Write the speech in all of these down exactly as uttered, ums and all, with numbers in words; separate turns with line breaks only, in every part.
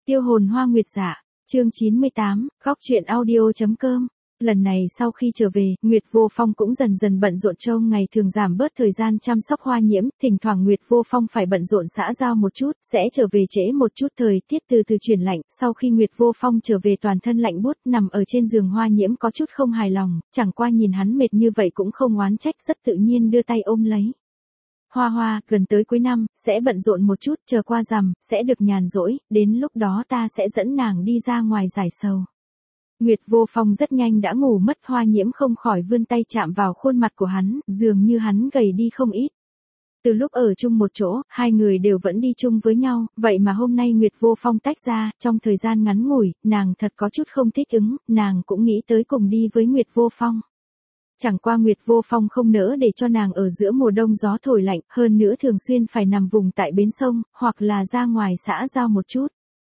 Tiêu hồn hoa nguyệt dạ, chương chín mươi tám, góc truyện audio.com. Lần này sau khi trở về, Nguyệt Vô Phong cũng dần dần bận rộn trông ngày thường giảm bớt thời gian chăm sóc Hoa Nhiễm, thỉnh thoảng Nguyệt Vô Phong phải bận rộn xã giao một chút, sẽ trở về trễ một chút thời tiết từ từ chuyển lạnh, sau khi Nguyệt Vô Phong trở về toàn thân lạnh buốt, nằm ở trên giường Hoa Nhiễm có chút không hài lòng, chẳng qua nhìn hắn mệt như vậy cũng không oán trách, rất tự nhiên đưa tay ôm lấy. Hoa Hoa, gần tới cuối năm, sẽ bận rộn một chút, chờ qua rằm, sẽ được nhàn rỗi, đến lúc đó ta sẽ dẫn nàng đi ra ngoài giải sầu. Nguyệt Vô Phong rất nhanh đã ngủ mất, Hoa Nhiễm không khỏi vươn tay chạm vào khuôn mặt của hắn, dường như hắn gầy đi không ít. Từ lúc ở chung một chỗ, hai người đều vẫn đi chung với nhau, vậy mà hôm nay Nguyệt Vô Phong tách ra, trong thời gian ngắn ngủi, nàng thật có chút không thích ứng, nàng cũng nghĩ tới cùng đi với Nguyệt Vô Phong. Chẳng qua Nguyệt Vô Phong không nỡ để cho nàng ở giữa mùa đông gió thổi lạnh, hơn nữa thường xuyên phải nằm vùng tại bến sông, hoặc là ra ngoài xã giao một chút.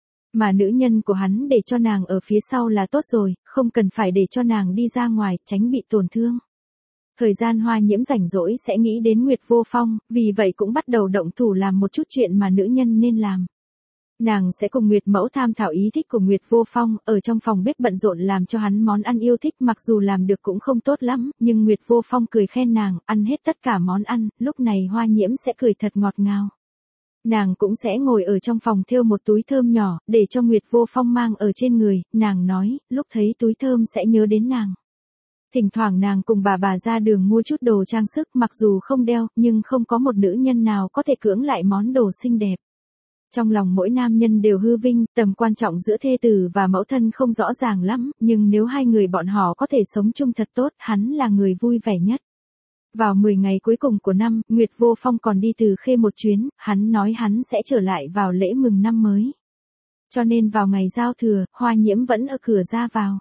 Mà nữ nhân của hắn để cho nàng ở phía sau là tốt rồi, không cần phải để cho nàng đi ra ngoài, tránh bị tổn thương. Thời gian Hoa Nhiễm rảnh rỗi sẽ nghĩ đến Nguyệt Vô Phong, vì vậy cũng bắt đầu động thủ làm một chút chuyện mà nữ nhân nên làm. Nàng sẽ cùng Nguyệt Mẫu tham thảo ý thích của Nguyệt Vô Phong, ở trong phòng bếp bận rộn làm cho hắn món ăn yêu thích, mặc dù làm được cũng không tốt lắm, nhưng Nguyệt Vô Phong cười khen nàng, ăn hết tất cả món ăn, lúc này Hoa Nhiễm sẽ cười thật ngọt ngào. Nàng cũng sẽ ngồi ở trong phòng thêu một túi thơm nhỏ, để cho Nguyệt Vô Phong mang ở trên người, nàng nói, lúc thấy túi thơm sẽ nhớ đến nàng. Thỉnh thoảng nàng cùng bà bà ra đường mua chút đồ trang sức, mặc dù không đeo, nhưng không có một nữ nhân nào có thể cưỡng lại món đồ xinh đẹp. Trong lòng mỗi nam nhân đều hư vinh, tầm quan trọng giữa thê tử và mẫu thân không rõ ràng lắm, nhưng nếu hai người bọn họ có thể sống chung thật tốt, hắn là người vui vẻ nhất. Vào mười ngày cuối cùng của năm, Nguyệt Vô Phong còn đi Từ Khê một chuyến, hắn nói hắn sẽ trở lại vào lễ mừng năm mới. Cho nên vào ngày giao thừa, Hoa Nhiễm vẫn ở cửa ra vào.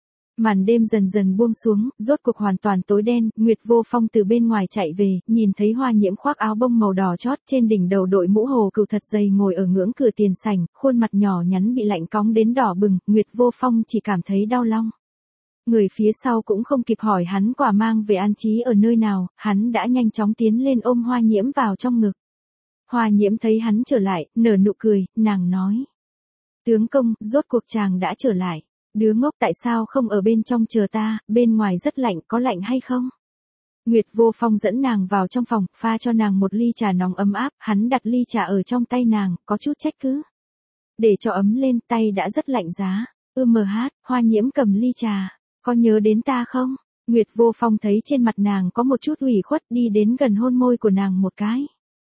Màn đêm dần dần buông xuống, rốt cuộc hoàn toàn tối đen, Nguyệt Vô Phong từ bên ngoài chạy về, nhìn thấy Hoa Nhiễm khoác áo bông màu đỏ chót, trên đỉnh đầu đội mũ hồ cừu thật dày ngồi ở ngưỡng cửa tiền sảnh, khuôn mặt nhỏ nhắn bị lạnh cóng đến đỏ bừng, Nguyệt Vô Phong chỉ cảm thấy đau lòng. Người phía sau cũng không kịp hỏi hắn quả mang về an trí ở nơi nào, hắn đã nhanh chóng tiến lên ôm Hoa Nhiễm vào trong ngực. Hoa Nhiễm thấy hắn trở lại, nở nụ cười, nàng nói. Tướng công, rốt cuộc chàng đã trở lại. Đứa ngốc tại sao không ở bên trong chờ ta, bên ngoài rất lạnh, có lạnh hay không? Nguyệt Vô Phong dẫn nàng vào trong phòng, pha cho nàng một ly trà nóng ấm áp, hắn đặt ly trà ở trong tay nàng, có chút trách cứ. Để cho ấm lên, tay đã rất lạnh giá. Ư mờ hát, Hoa Nhiễm cầm ly trà. Có nhớ đến ta không? Nguyệt Vô Phong thấy trên mặt nàng có một chút ủy khuất, đi đến gần hôn môi của nàng một cái.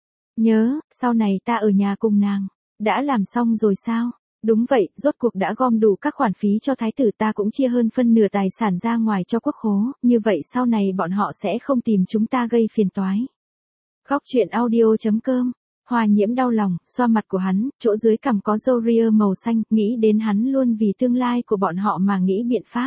Nhớ, sau này ta ở nhà cùng nàng. Đã làm xong rồi sao? Đúng vậy, rốt cuộc đã gom đủ các khoản phí cho thái tử, ta cũng chia hơn phân nửa tài sản ra ngoài cho quốc khố, như vậy sau này bọn họ sẽ không tìm chúng ta gây phiền toái. Góc truyện audio.com. Hoa Nhiễm đau lòng, xoa mặt của hắn, chỗ dưới cằm có râu ria màu xanh, nghĩ đến hắn luôn vì tương lai của bọn họ mà nghĩ biện pháp.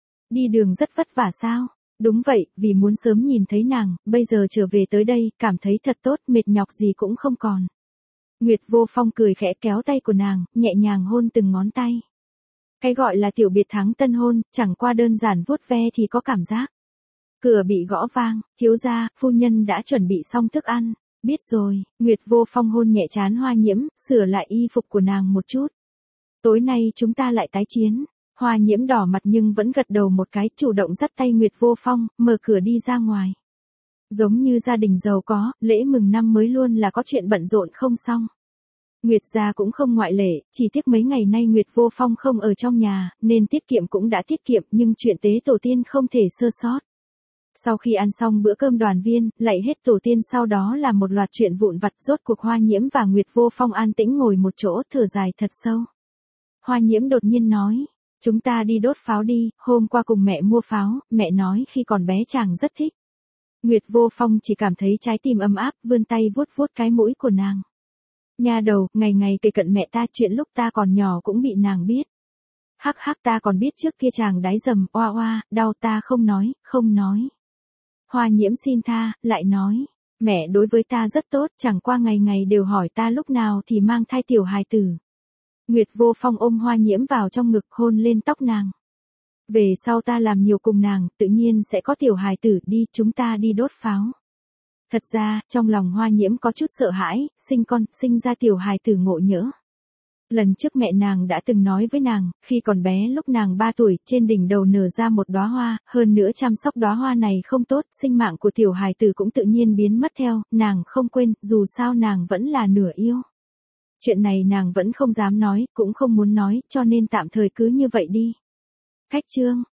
Đi đường rất vất vả sao? Đúng vậy, vì muốn sớm nhìn thấy nàng, bây giờ trở về tới đây, cảm thấy thật tốt, mệt nhọc gì cũng không còn. Nguyệt Vô Phong cười khẽ kéo tay của nàng, nhẹ nhàng hôn từng ngón tay. Cái gọi là tiểu biệt thắng tân hôn, chẳng qua đơn giản vuốt ve thì có cảm giác. Cửa bị gõ vang, thiếu gia, phu nhân đã chuẩn bị xong thức ăn. Biết rồi, Nguyệt Vô Phong hôn nhẹ trán Hoa Nhiễm, sửa lại y phục của nàng một chút. Tối nay chúng ta lại tái chiến. Hoa Nhiễm đỏ mặt nhưng vẫn gật đầu một cái, chủ động dắt tay Nguyệt Vô Phong, mở cửa đi ra ngoài. Giống như gia đình giàu có, lễ mừng năm mới luôn là có chuyện bận rộn không xong. Nguyệt gia cũng không ngoại lệ, chỉ tiếc mấy ngày nay Nguyệt Vô Phong không ở trong nhà, nên tiết kiệm cũng đã tiết kiệm, nhưng chuyện tế tổ tiên không thể sơ sót. Sau khi ăn xong bữa cơm đoàn viên, lạy hết tổ tiên, sau đó là một loạt chuyện vụn vặt, rốt cuộc Hoa Nhiễm và Nguyệt Vô Phong an tĩnh ngồi một chỗ, thở dài thật sâu. Hoa Nhiễm đột nhiên nói. Chúng ta đi đốt pháo đi, hôm qua cùng mẹ mua pháo, mẹ nói khi còn bé chàng rất thích. Nguyệt Vô Phong chỉ cảm thấy trái tim ấm áp, vươn tay vuốt vuốt cái mũi của nàng. Nha đầu, ngày ngày kề cận mẹ ta, chuyện lúc ta còn nhỏ cũng bị nàng biết. Hắc hắc, ta còn biết trước kia chàng đái dầm, oa oa, đau, ta không nói, không nói. Hoa Nhiễm xin tha, lại nói, mẹ đối với ta rất tốt, chẳng qua ngày ngày đều hỏi ta lúc nào thì mang thai tiểu hài tử. Nguyệt Vô Phong ôm Hoa Nhiễm vào trong ngực, hôn lên tóc nàng. Về sau ta làm nhiều cùng nàng, tự nhiên sẽ có tiểu hài tử, đi, chúng ta đi đốt pháo. Thật ra, trong lòng Hoa Nhiễm có chút sợ hãi, sinh con, sinh ra tiểu hài tử ngộ nhỡ. Lần trước mẹ nàng đã từng nói với nàng, khi còn bé lúc nàng ba tuổi, trên đỉnh đầu nở ra một đóa hoa, hơn nữa chăm sóc đóa hoa này không tốt, sinh mạng của tiểu hài tử cũng tự nhiên biến mất theo, nàng không quên, dù sao nàng vẫn là nửa yêu. Chuyện này nàng vẫn không dám nói, cũng không muốn nói, cho nên tạm thời cứ như vậy đi. Khách trương